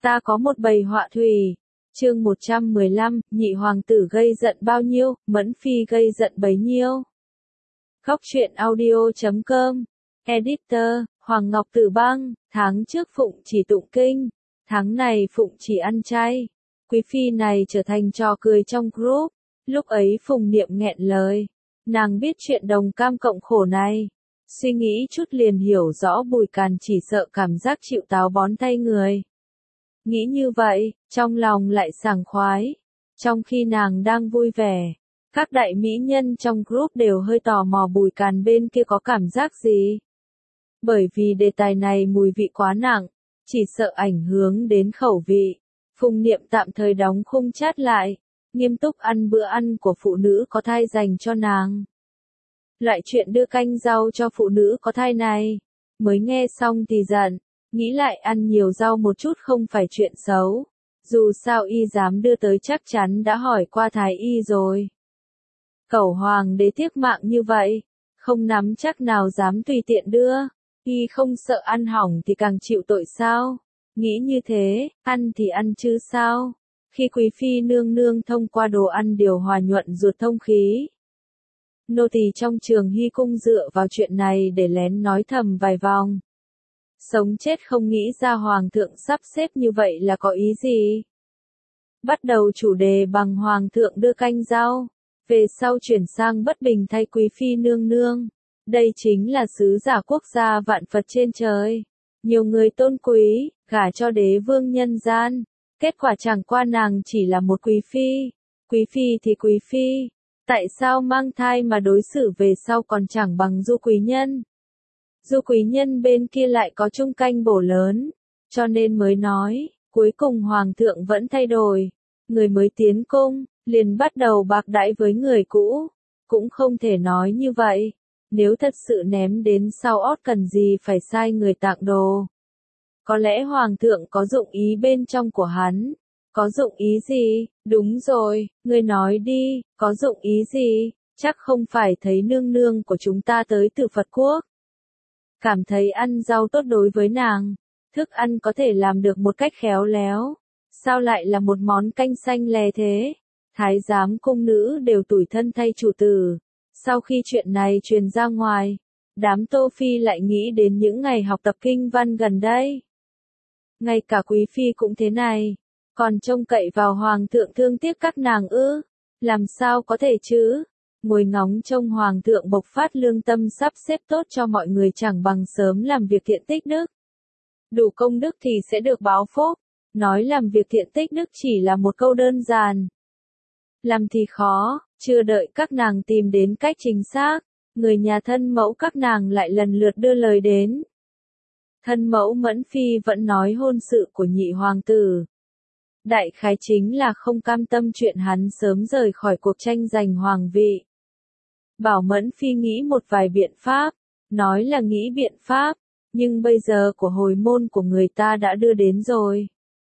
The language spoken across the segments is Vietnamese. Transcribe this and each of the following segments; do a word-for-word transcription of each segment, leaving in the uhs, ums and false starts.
Ta có một bầy họa thủy. Chương một trăm mười lăm, nhị hoàng tử gây giận bao nhiêu, Mẫn Phi gây giận bấy nhiêu. Góc truyện audio chấm com. Editor, Hoàng Ngọc Tử Băng, tháng trước Phụng chỉ tụng kinh, tháng này Phụng chỉ ăn chay. Quý phi này trở thành trò cười trong group, lúc ấy Phùng Niệm nghẹn lời. Nàng biết chuyện đồng cam cộng khổ này. Suy nghĩ chút liền hiểu rõ Bùi Càn chỉ sợ cảm giác chịu táo bón tay người. Nghĩ như vậy, trong lòng lại sảng khoái. Trong khi nàng đang vui vẻ, các đại mỹ nhân trong group đều hơi tò mò Bùi Càn bên kia có cảm giác gì. Bởi vì đề tài này mùi vị quá nặng, chỉ sợ ảnh hưởng đến khẩu vị. Phùng Niệm tạm thời đóng khung chat lại, nghiêm túc ăn bữa ăn của phụ nữ có thai dành cho nàng. Loại chuyện đưa canh rau cho phụ nữ có thai này, mới nghe xong thì giận, nghĩ lại ăn nhiều rau một chút không phải chuyện xấu. Dù sao y dám đưa tới chắc chắn đã hỏi qua thái y rồi. Cẩu hoàng đế tiếc mạng như vậy, không nắm chắc nào dám tùy tiện đưa, y không sợ ăn hỏng thì càng chịu tội sao? Nghĩ như thế, ăn thì ăn chứ sao? Khi quý phi nương nương thông qua đồ ăn điều hòa nhuận ruột thông khí. Nô tỳ trong trường hy cung dựa vào chuyện này để lén nói thầm vài vòng. Sống chết không nghĩ ra hoàng thượng sắp xếp như vậy là có ý gì? Bắt đầu chủ đề bằng hoàng thượng đưa canh rau, về sau chuyển sang bất bình thay quý phi nương nương. Đây chính là sứ giả quốc gia vạn Phật trên trời. Nhiều người tôn quý, gả cho đế vương nhân gian. Kết quả chẳng qua nàng chỉ là một quý phi. Quý phi thì quý phi. Tại sao mang thai mà đối xử về sau còn chẳng bằng du quý nhân? Du quý nhân bên kia lại có chung canh bổ lớn. Cho nên mới nói, cuối cùng hoàng thượng vẫn thay đổi. Người mới tiến cung, liền bắt đầu bạc đãi với người cũ. Cũng không thể nói như vậy. Nếu thật sự ném đến sau ót cần gì phải sai người tặng đồ. Có lẽ hoàng thượng có dụng ý bên trong của hắn. Có dụng ý gì? Đúng rồi, ngươi nói đi, có dụng ý gì? Chắc không phải thấy nương nương của chúng ta tới từ Phật quốc. Cảm thấy ăn rau tốt đối với nàng. Thức ăn có thể làm được một cách khéo léo. Sao lại là một món canh xanh lè thế? Thái giám cung nữ đều tủi thân thay chủ tử. Sau khi chuyện này truyền ra ngoài, đám Tô Phi lại nghĩ đến những ngày học tập kinh văn gần đây. Ngay cả quý phi cũng thế này, còn trông cậy vào hoàng thượng thương tiếc các nàng ư? Làm sao có thể chứ? Ngồi ngóng trông hoàng thượng bộc phát lương tâm sắp xếp tốt cho mọi người chẳng bằng sớm làm việc thiện tích đức. Đủ công đức thì sẽ được báo phúc. Nói làm việc thiện tích đức chỉ là một câu đơn giản. Làm thì khó, chưa đợi các nàng tìm đến cách chính xác, người nhà thân mẫu các nàng lại lần lượt đưa lời đến. Thân mẫu Mẫn Phi vẫn nói hôn sự của nhị hoàng tử. Đại khái chính là không cam tâm chuyện hắn sớm rời khỏi cuộc tranh giành hoàng vị. Bảo Mẫn Phi nghĩ một vài biện pháp, nói là nghĩ biện pháp, nhưng bây giờ của hồi môn của người ta đã đưa đến rồi.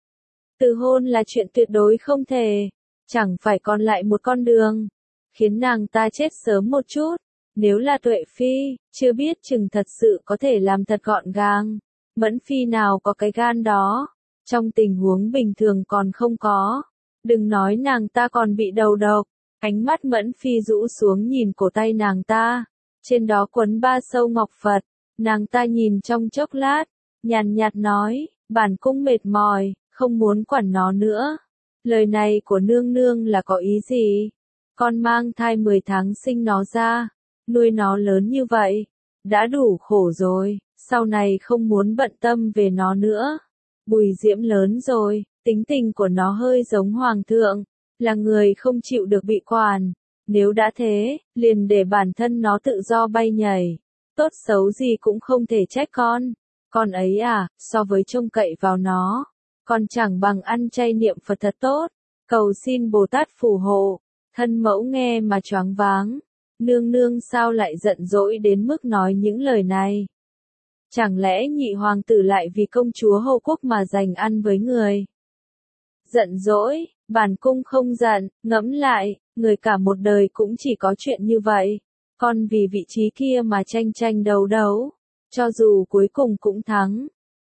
Từ hôn là chuyện tuyệt đối không thể, chẳng phải còn lại một con đường, khiến nàng ta chết sớm một chút. Nếu là Tuệ Phi, chưa biết chừng thật sự có thể làm thật gọn gàng. Mẫn Phi nào có cái gan đó, trong tình huống bình thường còn không có. Đừng nói nàng ta còn bị đầu độc. Ánh mắt Mẫn Phi rũ xuống nhìn cổ tay nàng ta, trên đó quấn ba sâu ngọc Phật. Nàng ta nhìn trong chốc lát, nhàn nhạt nói, bản cung mệt mỏi, không muốn quản nó nữa. Lời này của nương nương là có ý gì? Con mang thai mười tháng sinh nó ra, nuôi nó lớn như vậy, đã đủ khổ rồi, sau này không muốn bận tâm về nó nữa. Bùi Diễm lớn rồi, tính tình của nó hơi giống hoàng thượng, là người không chịu được bị quản. Nếu đã thế, liền để bản thân nó tự do bay nhảy. Tốt xấu gì cũng không thể trách con. Con ấy à, so với trông cậy vào nó, còn chẳng bằng ăn chay niệm Phật thật tốt. Cầu xin Bồ Tát phù hộ. Thân mẫu nghe mà choáng váng. Nương nương sao lại giận dỗi đến mức nói những lời này? Chẳng lẽ nhị hoàng tử lại vì công chúa hầu quốc mà giành ăn với người? Giận dỗi, bản cung không giận, ngẫm lại, người cả một đời cũng chỉ có chuyện như vậy. Con vì vị trí kia mà tranh tranh đấu đấu, cho dù cuối cùng cũng thắng,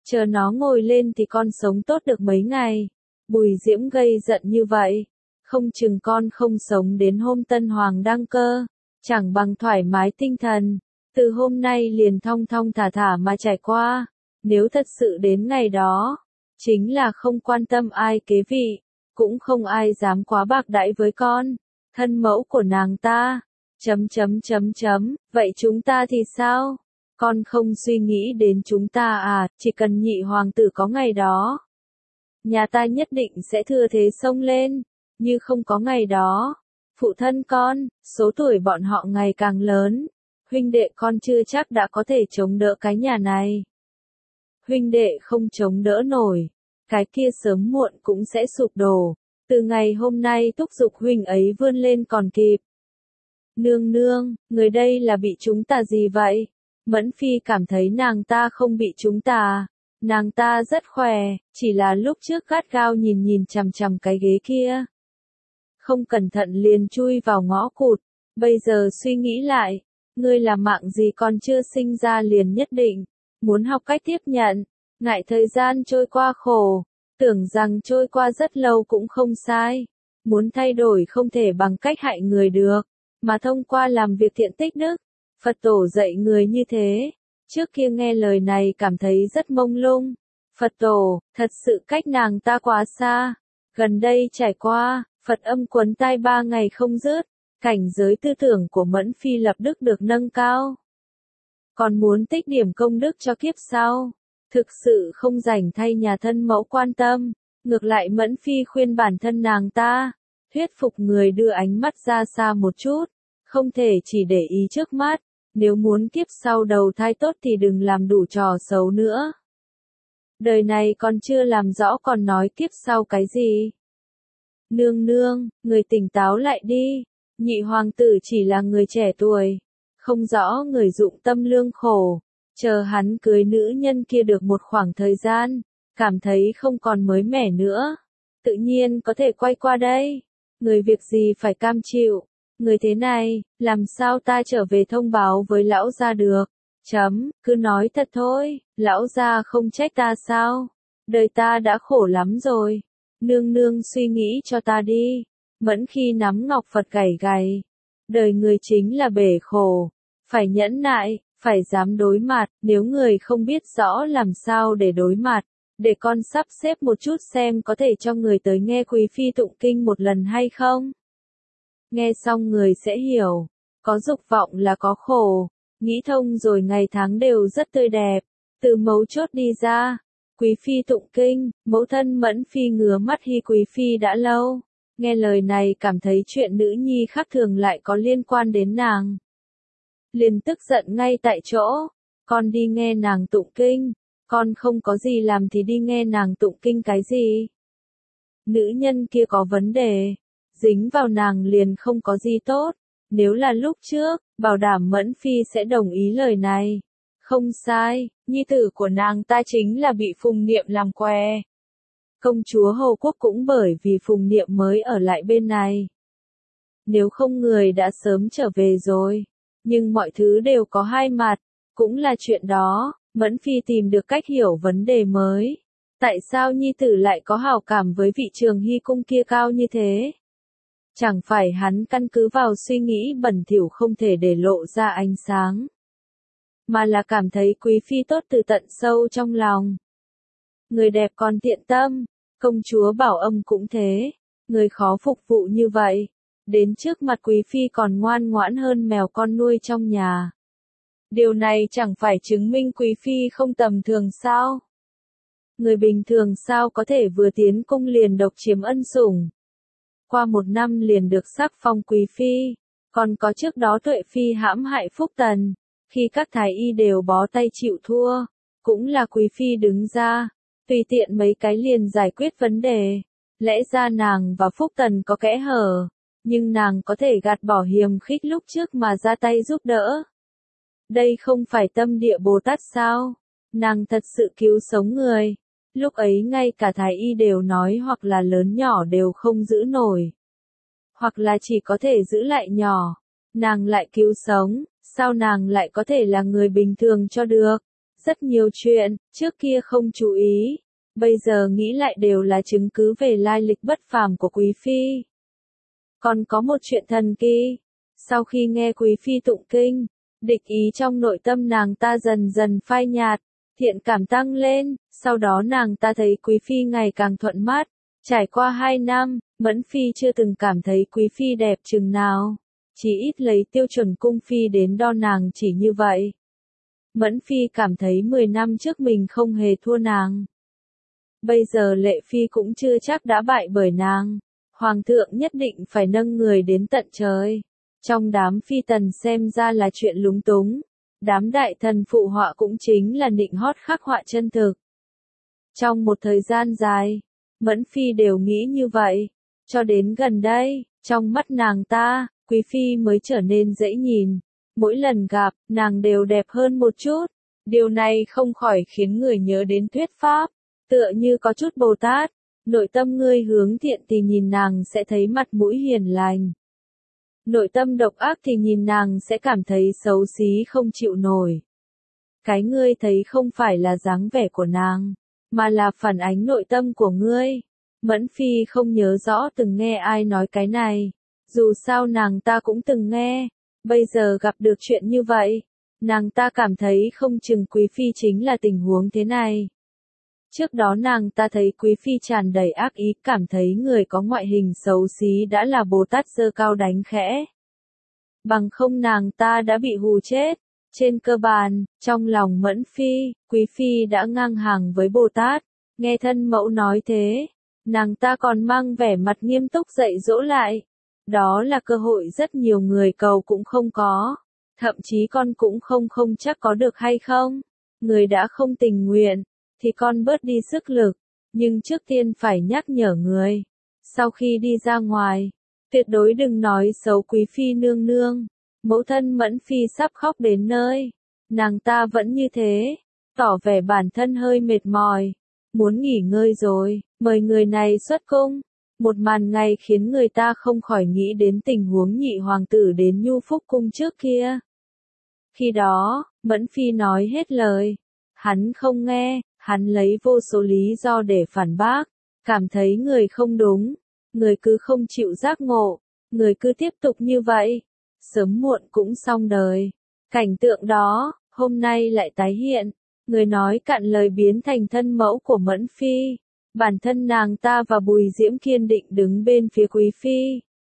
chờ nó ngồi lên thì con sống tốt được mấy ngày. Bùi Diễm gây giận như vậy, không chừng con không sống đến hôm Tân Hoàng đăng cơ, chẳng bằng thoải mái tinh thần, từ hôm nay liền thong thong thả thả mà trải qua, nếu thật sự đến ngày đó, chính là không quan tâm ai kế vị, cũng không ai dám quá bạc đãi với con, thân mẫu của nàng ta, chấm chấm chấm chấm, vậy chúng ta thì sao? Con không suy nghĩ đến chúng ta à, chỉ cần nhị hoàng tử có ngày đó. Nhà ta nhất định sẽ thừa thế xông lên, như không có ngày đó. Phụ thân con, số tuổi bọn họ ngày càng lớn, huynh đệ con chưa chắc đã có thể chống đỡ cái nhà này. Huynh đệ không chống đỡ nổi, cái kia sớm muộn cũng sẽ sụp đổ, từ ngày hôm nay thúc giục huynh ấy vươn lên còn kịp. Nương nương, người đây là bị chúng ta gì vậy? Mẫn Phi cảm thấy nàng ta không bị chúng ta, nàng ta rất khỏe, chỉ là lúc trước gắt gao nhìn nhìn chằm chằm cái ghế kia. Không cẩn thận liền chui vào ngõ cụt, bây giờ suy nghĩ lại, ngươi là mạng gì còn chưa sinh ra liền nhất định, muốn học cách tiếp nhận, ngại thời gian trôi qua khổ, tưởng rằng trôi qua rất lâu cũng không sai, muốn thay đổi không thể bằng cách hại người được, mà thông qua làm việc thiện tích đức. Phật tổ dạy người như thế, trước kia nghe lời này cảm thấy rất mông lung. Phật tổ, thật sự cách nàng ta quá xa. Gần đây trải qua, Phật âm quấn tai ba ngày không dứt, cảnh giới tư tưởng của Mẫn Phi lập đức được nâng cao. Còn muốn tích điểm công đức cho kiếp sau, thực sự không rảnh thay nhà thân mẫu quan tâm, ngược lại Mẫn Phi khuyên bản thân nàng ta, thuyết phục người đưa ánh mắt ra xa một chút, không thể chỉ để ý trước mắt. Nếu muốn kiếp sau đầu thai tốt thì đừng làm đủ trò xấu nữa. Đời này còn chưa làm rõ còn nói kiếp sau cái gì. Nương nương, người tỉnh táo lại đi. Nhị hoàng tử chỉ là người trẻ tuổi. Không rõ người dụng tâm lương khổ. Chờ hắn cưới nữ nhân kia được một khoảng thời gian. Cảm thấy không còn mới mẻ nữa. Tự nhiên có thể quay qua đây. Người việc gì phải cam chịu. Người thế này, làm sao ta trở về thông báo với lão gia được? Chấm, cứ nói thật thôi, lão gia không trách ta sao? Đời ta đã khổ lắm rồi. Nương nương suy nghĩ cho ta đi. Mẫn khi nắm ngọc Phật gảy gầy. Đời người chính là bể khổ. Phải nhẫn nại, phải dám đối mặt, nếu người không biết rõ làm sao để đối mặt. Để con sắp xếp một chút xem có thể cho người tới nghe Quý Phi tụng kinh một lần hay không? Nghe xong người sẽ hiểu, có dục vọng là có khổ, nghĩ thông rồi ngày tháng đều rất tươi đẹp, từ mấu chốt đi ra. Quý Phi tụng kinh, mẫu thân Mẫn Phi ngứa mắt Hi Quý Phi đã lâu, nghe lời này cảm thấy chuyện nữ nhi khác thường lại có liên quan đến nàng. Liền tức giận ngay tại chỗ, con đi nghe nàng tụng kinh, con không có gì làm thì đi nghe nàng tụng kinh cái gì. Nữ nhân kia có vấn đề. Dính vào nàng liền không có gì tốt, nếu là lúc trước, bảo đảm Mẫn Phi sẽ đồng ý lời này. Không sai, nhi tử của nàng ta chính là bị Phùng Niệm làm què. Công chúa Hầu Quốc cũng bởi vì Phùng Niệm mới ở lại bên này. Nếu không người đã sớm trở về rồi, nhưng mọi thứ đều có hai mặt, cũng là chuyện đó, Mẫn Phi tìm được cách hiểu vấn đề mới. Tại sao nhi tử lại có hảo cảm với vị Trường Hy cung kia cao như thế? Chẳng phải hắn căn cứ vào suy nghĩ bẩn thỉu không thể để lộ ra ánh sáng, mà là cảm thấy Quý Phi tốt từ tận sâu trong lòng. Người đẹp còn tiện tâm, công chúa Bảo Âm cũng thế, người khó phục vụ như vậy, đến trước mặt Quý Phi còn ngoan ngoãn hơn mèo con nuôi trong nhà. Điều này chẳng phải chứng minh Quý Phi không tầm thường sao? Người bình thường sao có thể vừa tiến cung liền độc chiếm ân sủng? Qua một năm liền được sắc phong Quý Phi, còn có trước đó Tuệ Phi hãm hại Phúc Tần, khi các thái y đều bó tay chịu thua, cũng là Quý Phi đứng ra, tùy tiện mấy cái liền giải quyết vấn đề. Lẽ ra nàng và Phúc Tần có kẽ hở, nhưng nàng có thể gạt bỏ hiềm khích lúc trước mà ra tay giúp đỡ. Đây không phải tâm địa Bồ Tát sao? Nàng thật sự cứu sống người. Lúc ấy ngay cả thái y đều nói hoặc là lớn nhỏ đều không giữ nổi, hoặc là chỉ có thể giữ lại nhỏ. Nàng lại cứu sống, sao nàng lại có thể là người bình thường cho được? Rất nhiều chuyện, trước kia không chú ý, bây giờ nghĩ lại đều là chứng cứ về lai lịch bất phàm của Quý Phi. Còn có một chuyện thần kỳ, sau khi nghe Quý Phi tụng kinh, địch ý trong nội tâm nàng ta dần dần phai nhạt, thiện cảm tăng lên, sau đó nàng ta thấy Quý Phi ngày càng thuận mắt. Trải qua hai năm, Mẫn Phi chưa từng cảm thấy Quý Phi đẹp chừng nào, chỉ ít lấy tiêu chuẩn cung Phi đến đo nàng chỉ như vậy. Mẫn Phi cảm thấy mười năm trước mình không hề thua nàng. Bây giờ Lệ Phi cũng chưa chắc đã bại bởi nàng. Hoàng thượng nhất định phải nâng người đến tận trời. Trong đám phi tần xem ra là chuyện lúng túng. Đám đại thần phụ họa cũng chính là nịnh hót khắc họa chân thực. Trong một thời gian dài, Mẫn Phi đều nghĩ như vậy. Cho đến gần đây, trong mắt nàng ta, Quý Phi mới trở nên dễ nhìn. Mỗi lần gặp, nàng đều đẹp hơn một chút. Điều này không khỏi khiến người nhớ đến thuyết pháp. Tựa như có chút Bồ Tát. Nội tâm ngươi hướng thiện thì nhìn nàng sẽ thấy mặt mũi hiền lành. Nội tâm độc ác thì nhìn nàng sẽ cảm thấy xấu xí không chịu nổi. Cái ngươi thấy không phải là dáng vẻ của nàng, mà là phản ánh nội tâm của ngươi. Mẫn Phi không nhớ rõ từng nghe ai nói cái này. Dù sao nàng ta cũng từng nghe. Bây giờ gặp được chuyện như vậy, nàng ta cảm thấy không chừng Quý Phi chính là tình huống thế này. Trước đó nàng ta thấy Quý Phi tràn đầy ác ý, cảm thấy người có ngoại hình xấu xí đã là Bồ Tát giơ cao đánh khẽ. Bằng không nàng ta đã bị hù chết. Trên cơ bản, trong lòng Mẫn Phi, Quý Phi đã ngang hàng với Bồ Tát. Nghe thân mẫu nói thế, nàng ta còn mang vẻ mặt nghiêm túc dạy dỗ lại. Đó là cơ hội rất nhiều người cầu cũng không có. Thậm chí con cũng không không chắc có được hay không. Người đã không tình nguyện, thì con bớt đi sức lực. Nhưng trước tiên phải nhắc nhở người. Sau khi đi ra ngoài, tuyệt đối đừng nói xấu Quý Phi nương nương. Mẫu thân Mẫn Phi sắp khóc đến nơi. Nàng ta vẫn như thế, tỏ vẻ bản thân hơi mệt mỏi. Muốn nghỉ ngơi rồi, mời người này xuất cung. Một màn này khiến người ta không khỏi nghĩ đến tình huống nhị hoàng tử đến Nhu Phúc cung trước kia. Khi đó, Mẫn Phi nói hết lời. Hắn không nghe, hắn lấy vô số lý do để phản bác. Cảm thấy người không đúng, người cứ không chịu giác ngộ, người cứ tiếp tục như vậy. Sớm muộn cũng xong đời. Cảnh tượng đó, hôm nay lại tái hiện. Người nói cạn lời biến thành thân mẫu của Mẫn Phi. Bản thân nàng ta và Bùi Diễm kiên định đứng bên phía Quý Phi.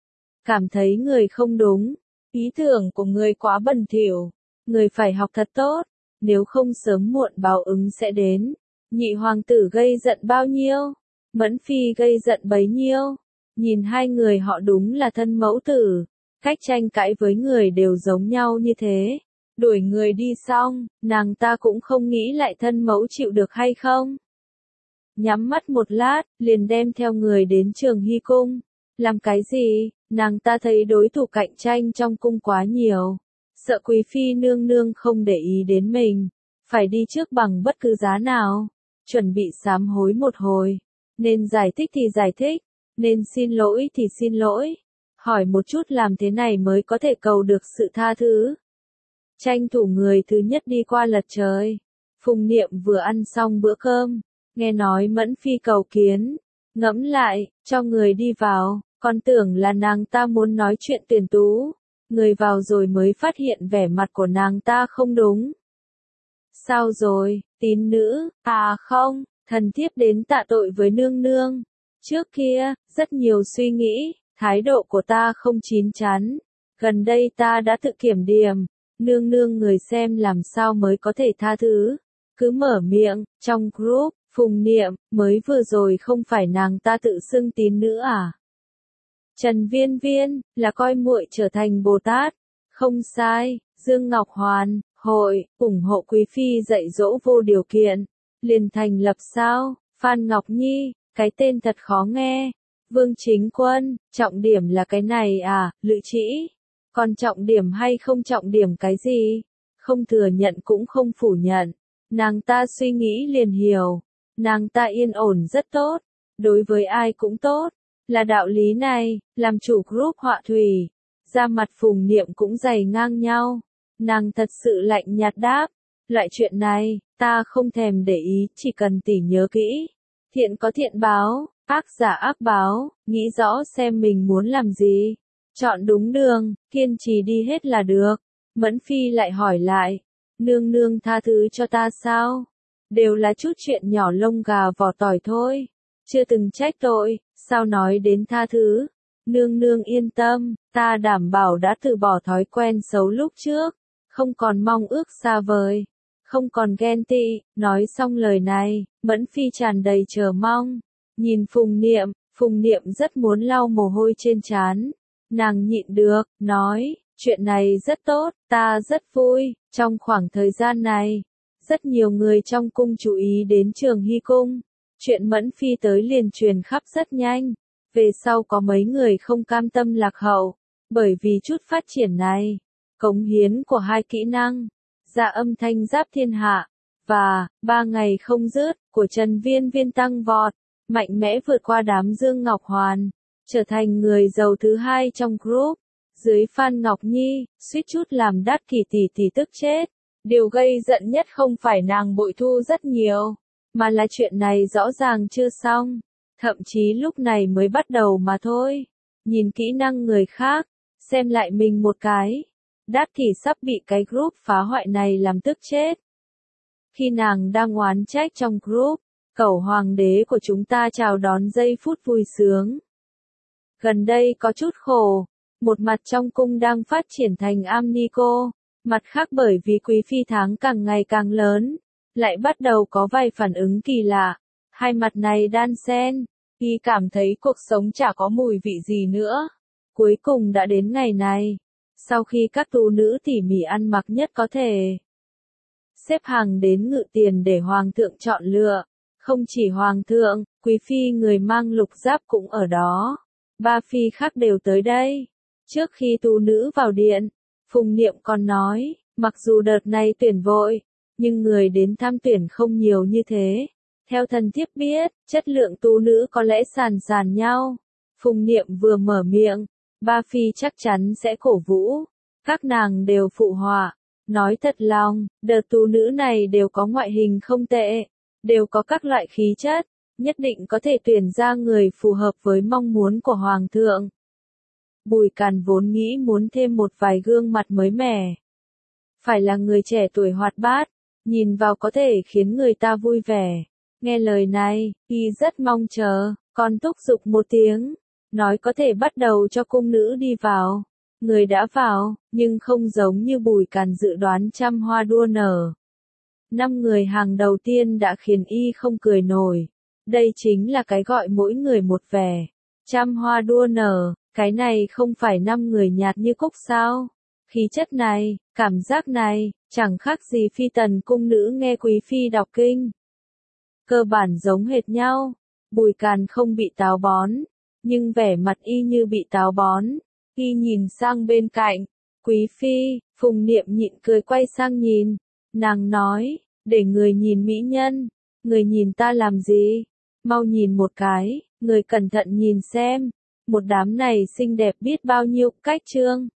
Cảm thấy người không đúng. Ý tưởng của người quá bẩn thỉu. Người phải học thật tốt. Nếu không sớm muộn báo ứng sẽ đến. Nhị hoàng tử gây giận bao nhiêu? Mẫn Phi gây giận bấy nhiêu? Nhìn hai người họ đúng là thân mẫu tử. Cách tranh cãi với người đều giống nhau như thế. Đuổi người đi xong, nàng ta cũng không nghĩ lại thân mẫu chịu được hay không. Nhắm mắt một lát, liền đem theo người đến Trường Hy cung. Làm cái gì? Nàng ta thấy đối thủ cạnh tranh trong cung quá nhiều. Sợ Quý Phi nương nương không để ý đến mình. Phải đi trước bằng bất cứ giá nào. Chuẩn bị sám hối một hồi. Nên giải thích thì giải thích. Nên xin lỗi thì xin lỗi. Hỏi một chút làm thế này mới có thể cầu được sự tha thứ. Tranh thủ người thứ nhất đi qua lật trời. Phùng Niệm vừa ăn xong bữa cơm. Nghe nói Mẫn Phi cầu kiến. Ngẫm lại, cho người đi vào. Còn tưởng là nàng ta muốn nói chuyện tuyển tú. Người vào rồi mới phát hiện vẻ mặt của nàng ta không đúng. Sao rồi, tín nữ? À không, thần thiếp đến tạ tội với nương nương. Trước kia, rất nhiều suy nghĩ. Thái độ của ta không chín chắn. Gần đây ta đã tự kiểm điểm. Nương nương người xem làm sao mới có thể tha thứ. Cứ mở miệng, trong group, Phùng Niệm, mới vừa rồi không phải nàng ta tự xưng tín nữ à? Trần Viên Viên, là coi muội trở thành Bồ Tát. Không sai, Dương Ngọc Hoàn, hội, ủng hộ Quý Phi dạy dỗ vô điều kiện. Liền thành lập sao? Phan Ngọc Nhi, cái tên thật khó nghe. Vương Chính Quân, trọng điểm là cái này à, Lữ Trĩ. Còn trọng điểm hay không trọng điểm cái gì? Không thừa nhận cũng không phủ nhận. Nàng ta suy nghĩ liền hiểu. Nàng ta yên ổn rất tốt. Đối với ai cũng tốt. Là đạo lý này, làm chủ group họa thủy. Ra mặt Phùng Niệm cũng dày ngang nhau. Nàng thật sự lạnh nhạt đáp. Loại chuyện này, ta không thèm để ý, chỉ cần tỷ nhớ kỹ. Thiện có thiện báo, ác giả ác báo, nghĩ rõ xem mình muốn làm gì. Chọn đúng đường, kiên trì đi hết là được. Mẫn Phi lại hỏi lại, nương nương tha thứ cho ta sao? Đều là chút chuyện nhỏ lông gà vỏ tỏi thôi. Chưa từng trách tội, sao nói đến tha thứ? Nương nương yên tâm, ta đảm bảo đã từ bỏ thói quen xấu lúc trước. Không còn mong ước xa vời. Không còn ghen tị. Nói xong lời này, Mẫn Phi tràn đầy chờ mong. Nhìn Phùng Niệm, Phùng Niệm rất muốn lau mồ hôi trên trán. Nàng nhịn được, nói, chuyện này rất tốt, ta rất vui. Trong khoảng thời gian này, rất nhiều người trong cung chú ý đến Trường Hy Cung. Chuyện Mẫn Phi tới liền truyền khắp rất nhanh. Về sau có mấy người không cam tâm lạc hậu. Bởi vì chút phát triển này, cống hiến của hai kỹ năng, dạ âm thanh giáp thiên hạ, và, ba ngày không dứt, của Trần Viên Viên tăng vọt, mạnh mẽ vượt qua đám Dương Ngọc Hoàn, trở thành người giàu thứ hai trong group. Dưới Phan Ngọc Nhi, suýt chút làm Đát Kỷ tỷ tỷ tức chết. Điều gây giận nhất không phải nàng bội thu rất nhiều, mà là chuyện này rõ ràng chưa xong. Thậm chí lúc này mới bắt đầu mà thôi. Nhìn kỹ năng người khác, xem lại mình một cái. Đát Kỷ sắp bị cái group phá hoại này làm tức chết. Khi nàng đang oán trách trong group, cẩu hoàng đế của chúng ta chào đón giây phút vui sướng. Gần đây có chút khổ, một mặt trong cung đang phát triển thành Amnico, mặt khác bởi vì quý phi tháng càng ngày càng lớn, lại bắt đầu có vài phản ứng kỳ lạ. Hai mặt này đan xen, y cảm thấy cuộc sống chả có mùi vị gì nữa. Cuối cùng đã đến ngày này, sau khi các tú nữ tỉ mỉ ăn mặc nhất có thể, xếp hàng đến ngự tiền để hoàng thượng chọn lựa. Không chỉ hoàng thượng, quý phi người mang lục giáp cũng ở đó. Ba phi khác đều tới đây. Trước khi tú nữ vào điện, Phùng Niệm còn nói, mặc dù đợt này tuyển vội, nhưng người đến tham tuyển không nhiều như thế. Theo thần thiếp biết, chất lượng tú nữ có lẽ sàn sàn nhau. Phùng Niệm vừa mở miệng, ba phi chắc chắn sẽ cổ vũ. Các nàng đều phụ họa. Nói thật lòng, đợt tú nữ này đều có ngoại hình không tệ, đều có các loại khí chất, nhất định có thể tuyển ra người phù hợp với mong muốn của Hoàng thượng. Bùi Càn vốn nghĩ muốn thêm một vài gương mặt mới mẻ. Phải là người trẻ tuổi hoạt bát, nhìn vào có thể khiến người ta vui vẻ. Nghe lời này, y rất mong chờ, còn thúc giục một tiếng, nói có thể bắt đầu cho cung nữ đi vào. Người đã vào, nhưng không giống như Bùi Càn dự đoán trăm hoa đua nở. Năm người hàng đầu tiên đã khiến y không cười nổi. Đây chính là cái gọi mỗi người một vẻ. Trăm hoa đua nở, cái này không phải năm người nhạt như cúc sao? Khí chất này, cảm giác này, chẳng khác gì phi tần cung nữ nghe quý phi đọc kinh. Cơ bản giống hệt nhau. Bùi Càn không bị táo bón, nhưng vẻ mặt y như bị táo bón. Y nhìn sang bên cạnh, quý phi, Phùng Niệm nhịn cười quay sang nhìn. Nàng nói, để người nhìn mỹ nhân, người nhìn ta làm gì? Mau nhìn một cái, người cẩn thận nhìn xem. Một đám này xinh đẹp biết bao nhiêu, cách trương.